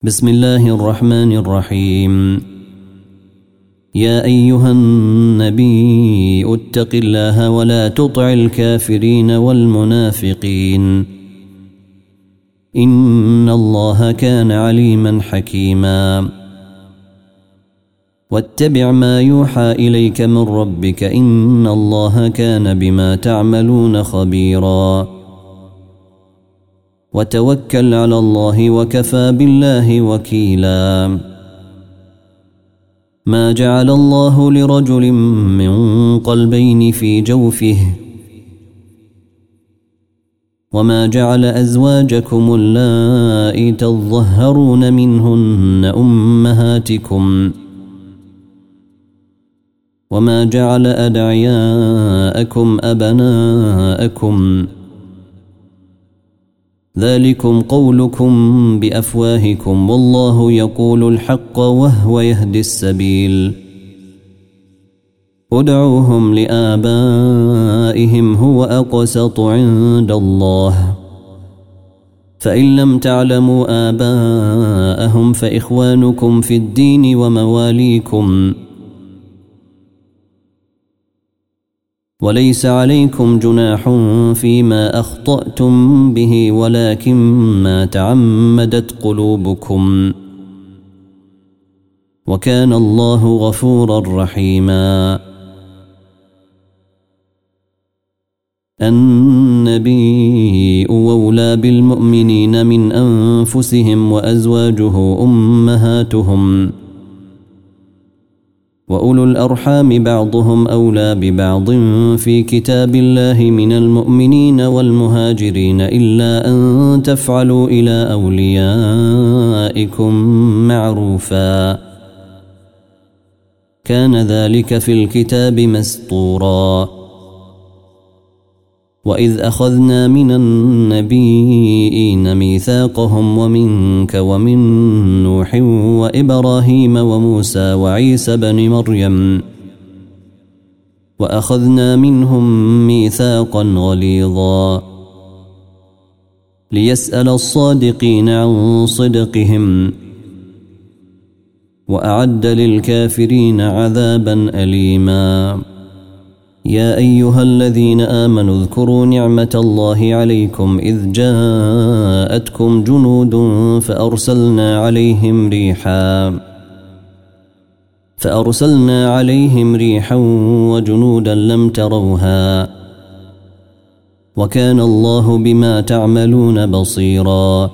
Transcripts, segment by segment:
بسم الله الرحمن الرحيم. يا أيها النبي اتق الله ولا تطع الكافرين والمنافقين إن الله كان عليما حكيما. واتبع ما يوحى إليك من ربك إن الله كان بما تعملون خبيرا. وتوكل على الله وكفى بالله وكيلا. ما جعل الله لرجل من قلبين في جوفه وما جعل أزواجكم اللائي تظهرون منهن أمهاتكم وما جعل أدعياءكم أبناءكم ذلكم قولكم بأفواهكم والله يقول الحق وهو يهدي السبيل. ادعوهم لآبائهم هو أقسط عند الله فإن لم تعلموا آباءهم فإخوانكم في الدين ومواليكم وليس عليكم جناح فيما أخطأتم به ولكن ما تعمدت قلوبكم وكان الله غفورا رحيما. النبي أولى بالمؤمنين من أنفسهم وأزواجه أمهاتهم وأولو الأرحام بعضهم أولى ببعض في كتاب الله من المؤمنين والمهاجرين إلا أن تفعلوا إلى أوليائكم معروفا كان ذلك في الكتاب مسطورا. وإذ أخذنا من النبيين ميثاقهم ومنك ومن نوح وإبراهيم وموسى وعيسى بن مريم وأخذنا منهم ميثاقا غليظا ليسأل الصادقين عن صدقهم وأعد للكافرين عذابا أليما. يا أيها الذين آمنوا اذكروا نعمة الله عليكم إذ جاءتكم جنود فأرسلنا عليهم ريحا وجنودا لم تروها وكان الله بما تعملون بصيرا.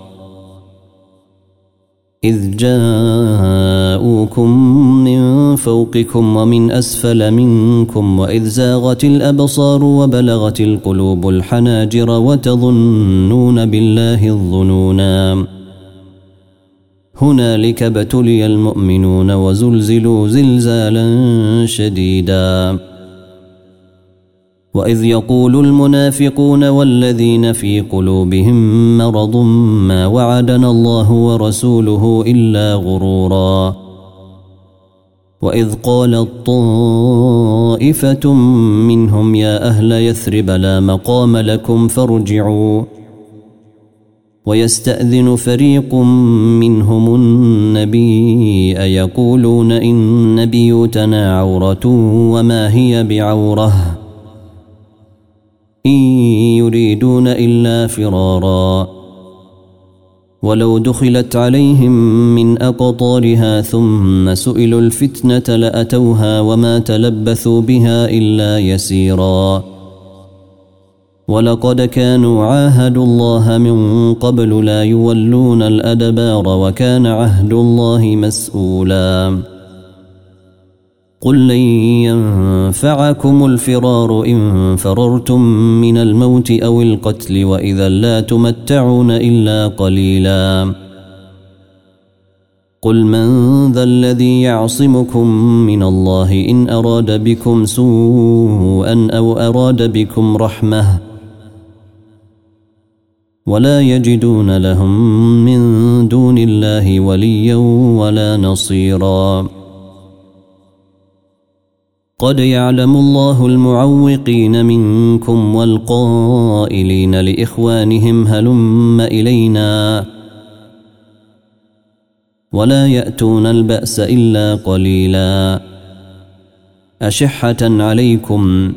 إذ جاءوكم من فوقكم ومن أسفل منكم وإذ زاغت الأبصار وبلغت القلوب الحناجر وتظنون بالله الظنونا هنالك ابتلي المؤمنون وزلزلوا زلزالا شديدا. وإذ يقول المنافقون والذين في قلوبهم مرض ما وعدنا الله ورسوله إلا غرورا. وإذ قالت طائفة منهم يا أهل يثرب لا مقام لكم فارجعوا ويستأذن فريق منهم النبي يقولون إن بيوتنا عورة وما هي بعورة إن يريدون إلا فرارا ولو دخلت عليهم من أقطارها ثم سئلوا الفتنة لأتوها وما تلبثوا بها إلا يسيرا. ولقد كانوا عاهدوا الله من قبل لا يولون الأدبار وكان عهد الله مسؤولا. قل لن ينفعكم الفرار إن فررتم من الموت أو القتل وإذا لا تمتعون إلا قليلا. قل من ذا الذي يعصمكم من الله إن أراد بكم سوءا أو أراد بكم رحمة ولا يجدون لهم من دون الله وليا ولا نصيرا. قد يعلم الله المعوقين منكم والقائلين لإخوانهم هلم إلينا ولا يأتون البأس إلا قليلا أشحة عليكم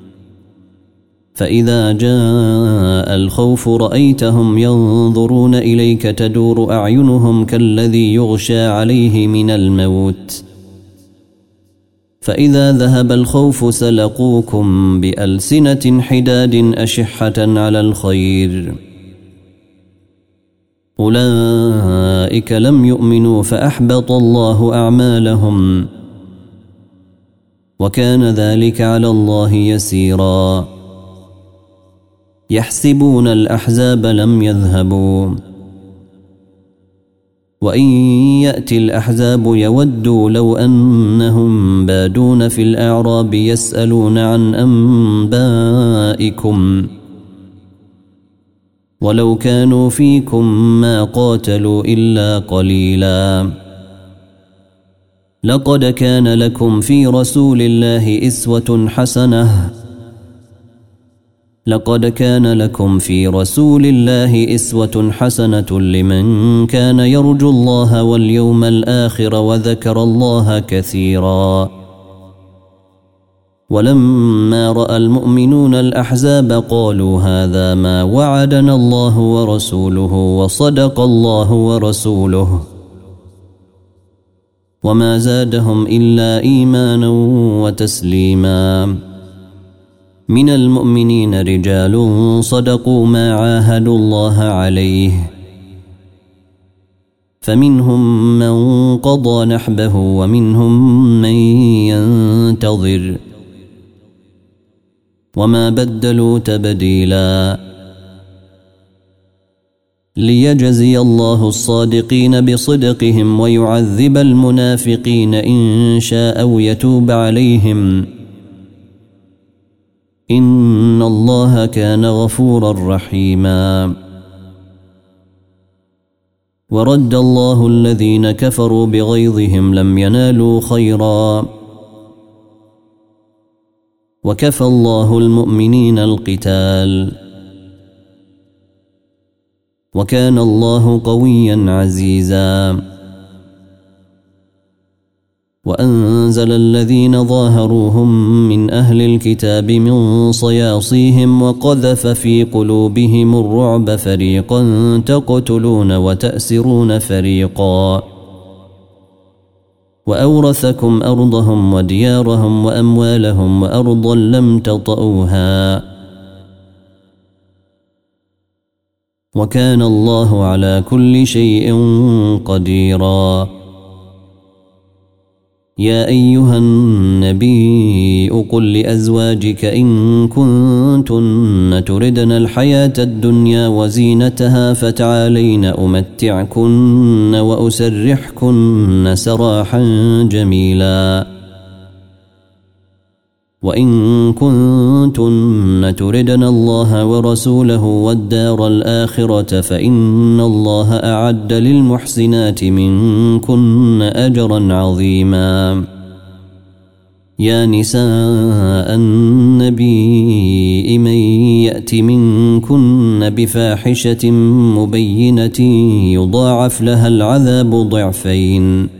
فإذا جاء الخوف رأيتهم ينظرون إليك تدور أعينهم كالذي يغشى عليه من الموت فإذا ذهب الخوف سلقوكم بألسنة حداد أشحة على الخير أولئك لم يؤمنوا فأحبط الله أعمالهم وكان ذلك على الله يسيرا يحسبون الأحزاب لم يذهبوا وإن يأتي الأحزاب يودوا لو أنهم بادون في الأعراب يسألون عن أنبائكم ولو كانوا فيكم ما قاتلوا إلا قليلا لقد كان لكم في رسول الله أسوة حسنة لمن كان يرجو الله واليوم الآخر وذكر الله كثيرا ولما رأى المؤمنون الأحزاب قالوا هذا ما وعدنا الله ورسوله وصدق الله ورسوله وما زادهم إلا إيمانا وتسليما من المؤمنين رجال صدقوا ما عاهدوا الله عليه فمنهم من قضى نحبه ومنهم من ينتظر وما بدلوا تبديلا ليجزي الله الصادقين بصدقهم ويعذب المنافقين إن شاء أو يتوب عليهم إن الله كان غفورا رحيما ورد الله الذين كفروا بغيظهم لم ينالوا خيرا وكفى الله المؤمنين القتال وكان الله قويا عزيزا وأنزل الذين ظاهروهم من أهل الكتاب من صياصيهم وقذف في قلوبهم الرعب فريقا تقتلون وتأسرون فريقا وأورثكم أرضهم وديارهم وأموالهم وأرضا لم تطئوها وكان الله على كل شيء قديرا يا أيها النبي قل لأزواجك إن كنتن تردن الحياة الدنيا وزينتها فتعالين أمتعكن وأسرحكن سراحا جميلا وإن كنتن تردن الله ورسوله والدار الآخرة فإن الله أعد للمحسنات منكن أجرا عظيما يا نساء النبي من يأت منكن بفاحشة مبينة يضاعف لها العذاب ضعفين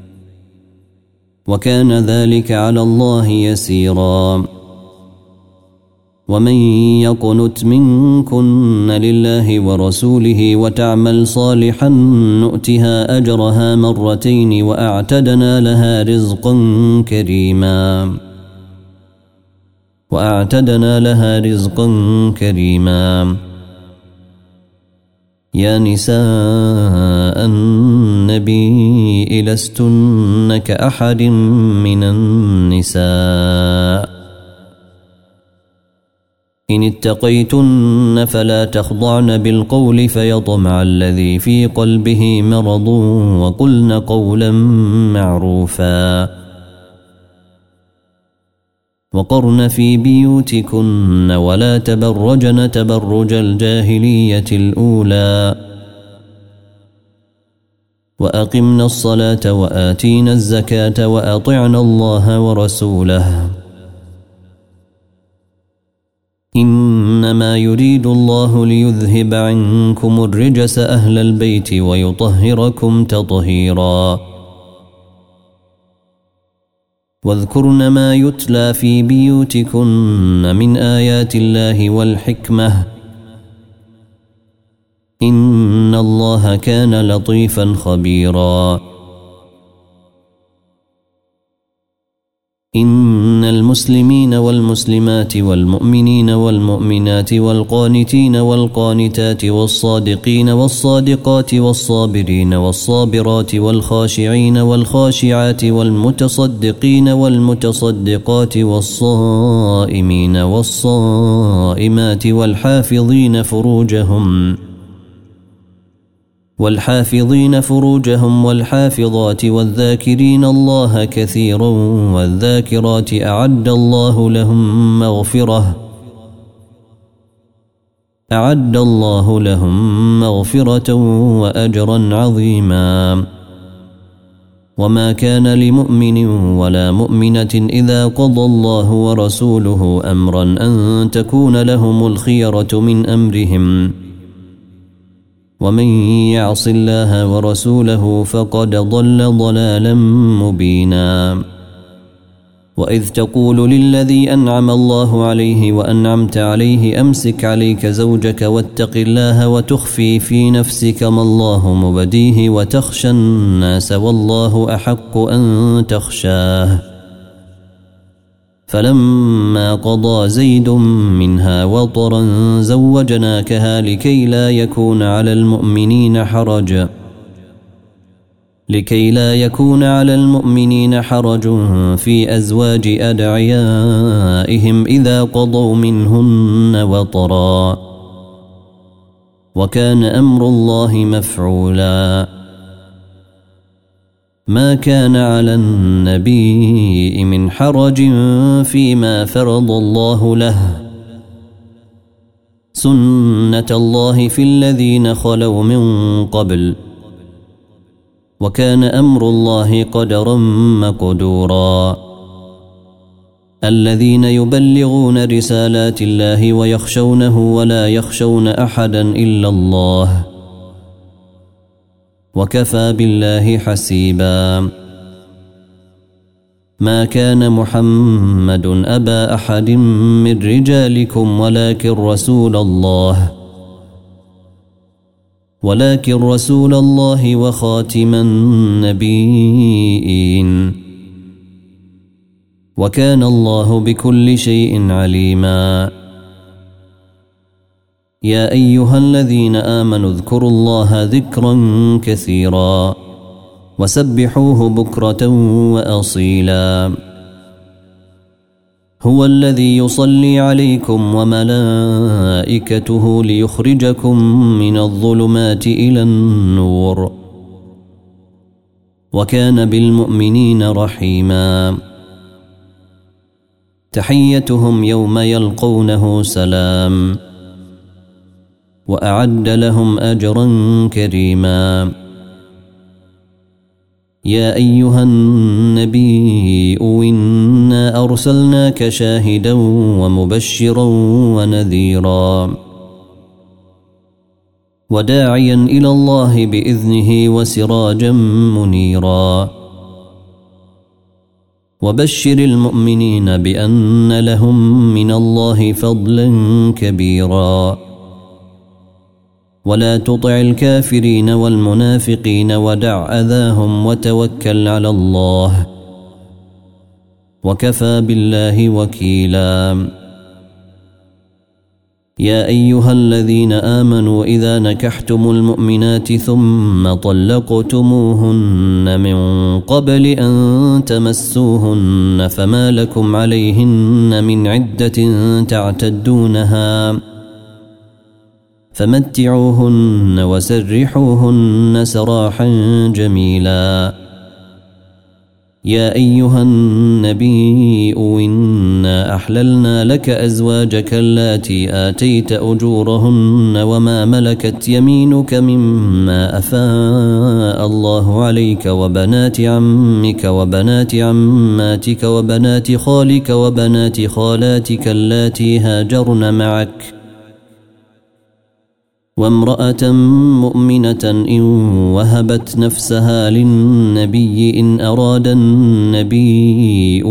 وكان ذلك على الله يسيرا ومن يقنت منكن لله ورسوله وتعمل صالحا نؤتها أجرها مرتين وأعتدنا لها رزقا كريما يا نساء النبي لستن كأحد من النساء إن اتقيتن فلا تخضعن بالقول فيطمع الذي في قلبه مرض وقلن قولا معروفا وقرن في بيوتكن ولا تبرجن تبرج الجاهلية الأولى وأقمنا الصلاة وآتينا الزكاة وأطعنا الله ورسوله إنما إنما يريد الله ليذهب عنكم الرجس أهل البيت ويطهركم تطهيرا واذكرن ما يتلى في بيوتكن من آيات الله والحكمة إن الله كان لطيفا خبيرا إن المسلمين والمسلمات والمؤمنين والمؤمنات والقانتين والقانتات والصادقين والصادقات والصابرين والصابرات والخاشعين والخاشعات والمتصدقين والمتصدقات والصائمين والصائمات والحافظين فروجهم والحافظات والذاكرين الله كثيرا والذاكرات أعد الله لهم مغفرة وأجرا عظيما وما كان لمؤمن ولا مؤمنة إذا قضى الله ورسوله أمرا أن تكون لهم الخيرة من أمرهم ومن يعص الله ورسوله فقد ضل ضلالا مبينا وإذ تقول للذي أنعم الله عليه وأنعمت عليه أمسك عليك زوجك واتق الله وتخفي في نفسك ما الله مبديه وتخشى الناس والله أحق أن تخشاه فلما قضى زيد منها وطرا زوجناكها لكي لا يكون على المؤمنين حرج في أزواج أدعيائهم إذا قضوا منهن وطرا وكان أمر الله مفعولا ما كان على النبي من حرج فيما فرض الله له سنة الله في الذين خلوا من قبل وكان أمر الله قدرا مقدورا الذين يبلغون رسالات الله ويخشونه ولا يخشون أحدا إلا الله وكفى بالله حسيبا ما كان محمد أبا أحد من رجالكم ولكن رسول الله وخاتم النبيين وكان الله بكل شيء عليما يا أيها الذين آمنوا اذكروا الله ذكرا كثيرا وسبحوه بكرة وأصيلا هو الذي يصلي عليكم وملائكته ليخرجكم من الظلمات إلى النور وكان بالمؤمنين رحيما تحيتهم يوم يلقونه سلام وأعد لهم أجرا كريما يا أيها النبي إنا أرسلناك شاهدا ومبشرا ونذيرا وداعيا إلى الله بإذنه وسراجا منيرا وبشر المؤمنين بأن لهم من الله فضلا كبيرا ولا تطع الكافرين والمنافقين ودع أذاهم وتوكل على الله وكفى بالله وكيلا يا أيها الذين آمنوا إذا نكحتم المؤمنات ثم طلقتموهن من قبل أن تمسوهن فما لكم عليهن من عدة تعتدونها فمتعوهن وسرحوهن سراحا جميلا يا أيها النبي إنا أحللنا لك أزواجك اللاتي آتيت أجورهن وما ملكت يمينك مما أفاء الله عليك وبنات عمك وبنات عماتك وبنات خالك وبنات خالاتك اللاتي هاجرن معك وامرأة مؤمنة إن وهبت نفسها للنبي إن أراد النبي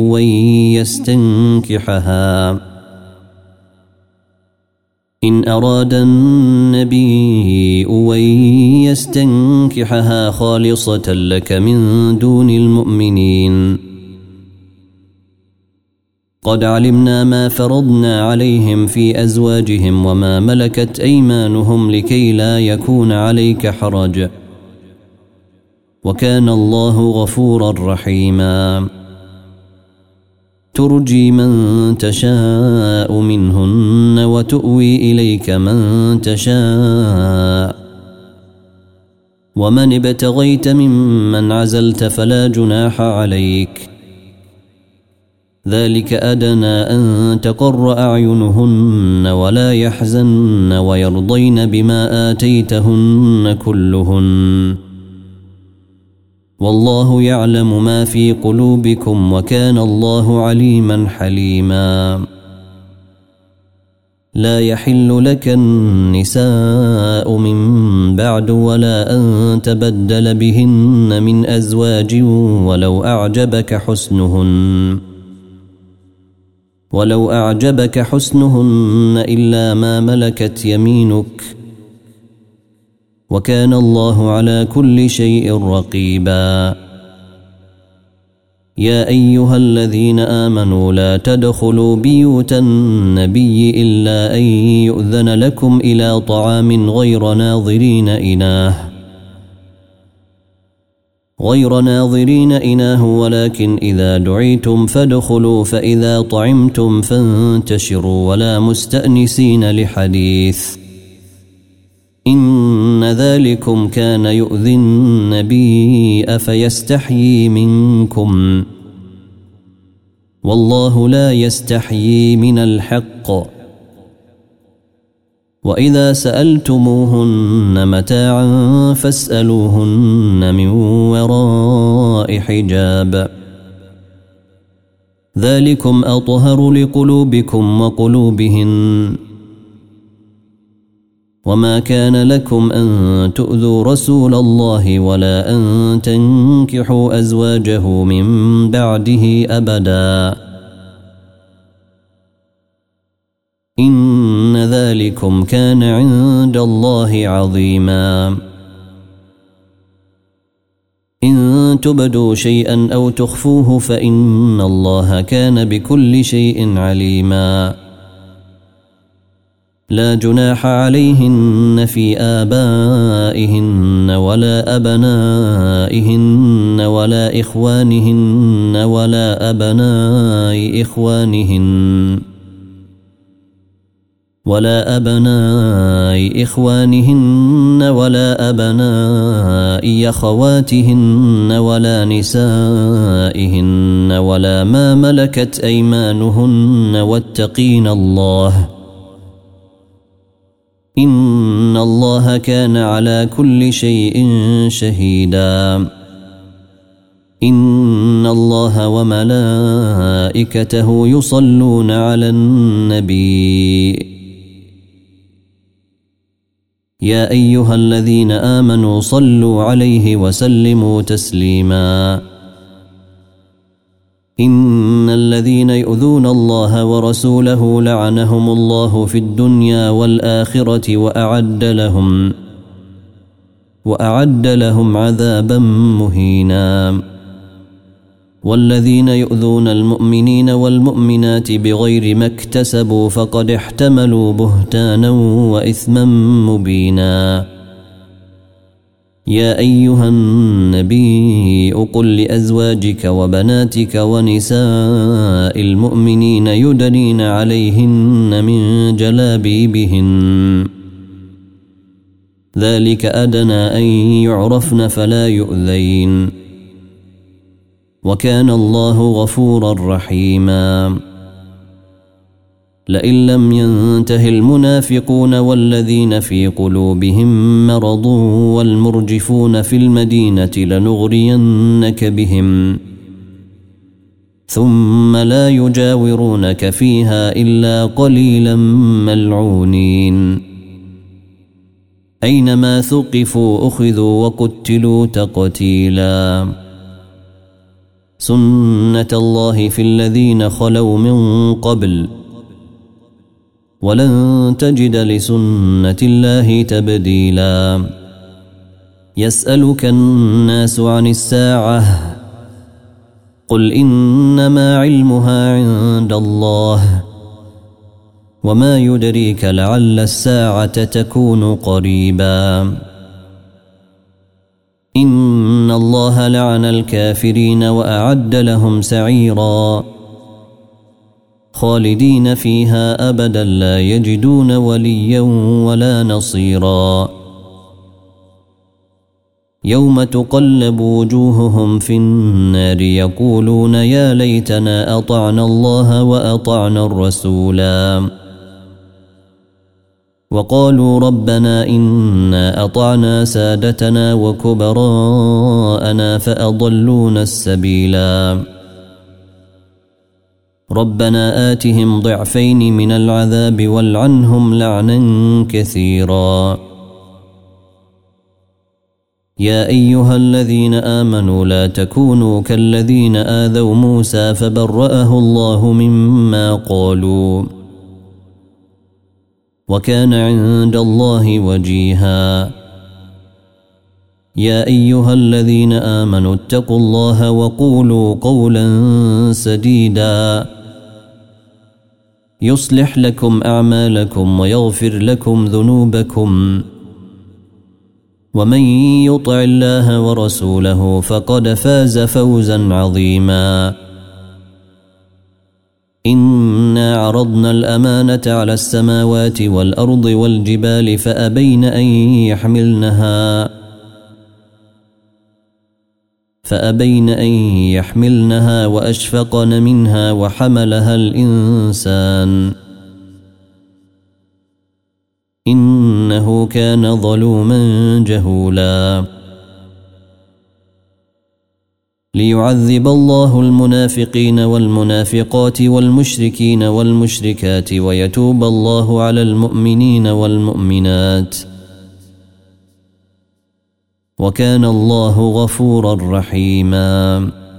أن يستنكحها خالصة لك من دون المؤمنين. قد علمنا ما فرضنا عليهم في أزواجهم وما ملكت أيمانهم لكي لا يكون عليك حرج، وكان الله غفورا رحيما. ترجي من تشاء منهن وتؤوي إليك من تشاء، ومن ابتغيت ممن عزلت فلا جناح عليك، ذلك أدنى أن تقر أعينهن ولا يحزن ويرضين بما آتيتهن كلهن، والله يعلم ما في قلوبكم وكان الله عليما حليما. لا يحل لك النساء من بعد ولا أن تبدل بهن من أزواج ولو أعجبك حسنهن إلا ما ملكت يمينك، وكان الله على كل شيء رقيبا. يا أيها الذين آمنوا لا تدخلوا بيوت النبي إلا أن يؤذن لكم إلى طعام غير ناظرين إناه ولكن إذا دعيتم فادخلوا، فإذا طعمتم فانتشروا ولا مستأنسين لحديث، إن ذلكم كان يؤذي النبي فيستحيي منكم، والله لا يستحيي من الحق. وإذا سألتموهن متاعا فاسألوهن من وراء حجاب، ذلكم أطهر لقلوبكم وقلوبهن. وما كان لكم أن تؤذوا رسول الله ولا أن تنكحوا أزواجه من بعده أبدا، إن ذلكم كان عند الله عظيما. إن تبدوا شيئا أو تخفوه فإن الله كان بكل شيء عليما. لا جناح عليهن في آبائهن ولا أبنائهن ولا إخوانهن ولا أبناء إخوانهن ولا أبناء أخواتهن ولا نسائهن ولا ما ملكت أيمانهن، واتقين الله إن الله كان على كل شيء شهيدا. إن الله وملائكته يصلون على النبي، يا أيها الذين آمنوا صلوا عليه وسلموا تسليما. إن الذين يؤذون الله ورسوله لعنهم الله في الدنيا والآخرة وأعد لهم عذابا مهينا. والذين يؤذون المؤمنين والمؤمنات بغير ما اكتسبوا فقد احتملوا بهتانا وإثما مبينا. يا أيها النبي قل لأزواجك وبناتك ونساء المؤمنين يدنين عليهن من جلابيبهن، ذلك أدنى أن يعرفن فلا يؤذين، وكان الله غفورا رحيما. لئن لم ينته المنافقون والذين في قلوبهم مرض والمرجفون في المدينة لنغرينك بهم ثم لا يجاورونك فيها إلا قليلا ملعونين. أينما ثقفوا أخذوا وقتلوا تقتيلا سنة الله في الذين خلوا من قبل ولن تجد لسنة الله تبديلا يسألك الناس عن الساعة قل إنما علمها عند الله وما يدريك لعل الساعة تكون قريبا إن الله لعن الكافرين وأعد لهم سعيرا خالدين فيها أبدا لا يجدون وليا ولا نصيرا يوم تقلب وجوههم في النار يقولون يا ليتنا أطعنا الله وأطعنا الرسولا وقالوا ربنا إنا أطعنا سادتنا وكبراءنا فأضلونا السبيلا ربنا آتهم ضعفين من العذاب والعنهم لعنا كثيرا يا أيها الذين آمنوا لا تكونوا كالذين آذوا موسى فبرأه الله مما قالوا وكان عند الله وجيها يا أيها الذين آمنوا اتقوا الله وقولوا قولا سديدا يصلح لكم أعمالكم ويغفر لكم ذنوبكم ومن يطع الله ورسوله فقد فاز فوزا عظيما إنا عرضنا الأمانة على السماوات والأرض والجبال فأبين أن يحملنها وأشفقن منها وحملها الإنسان إنه كان ظلوما جهولا ليعذب الله المنافقين والمنافقات والمشركين والمشركات ويتوب الله على المؤمنين والمؤمنات وكان الله غفورا رحيما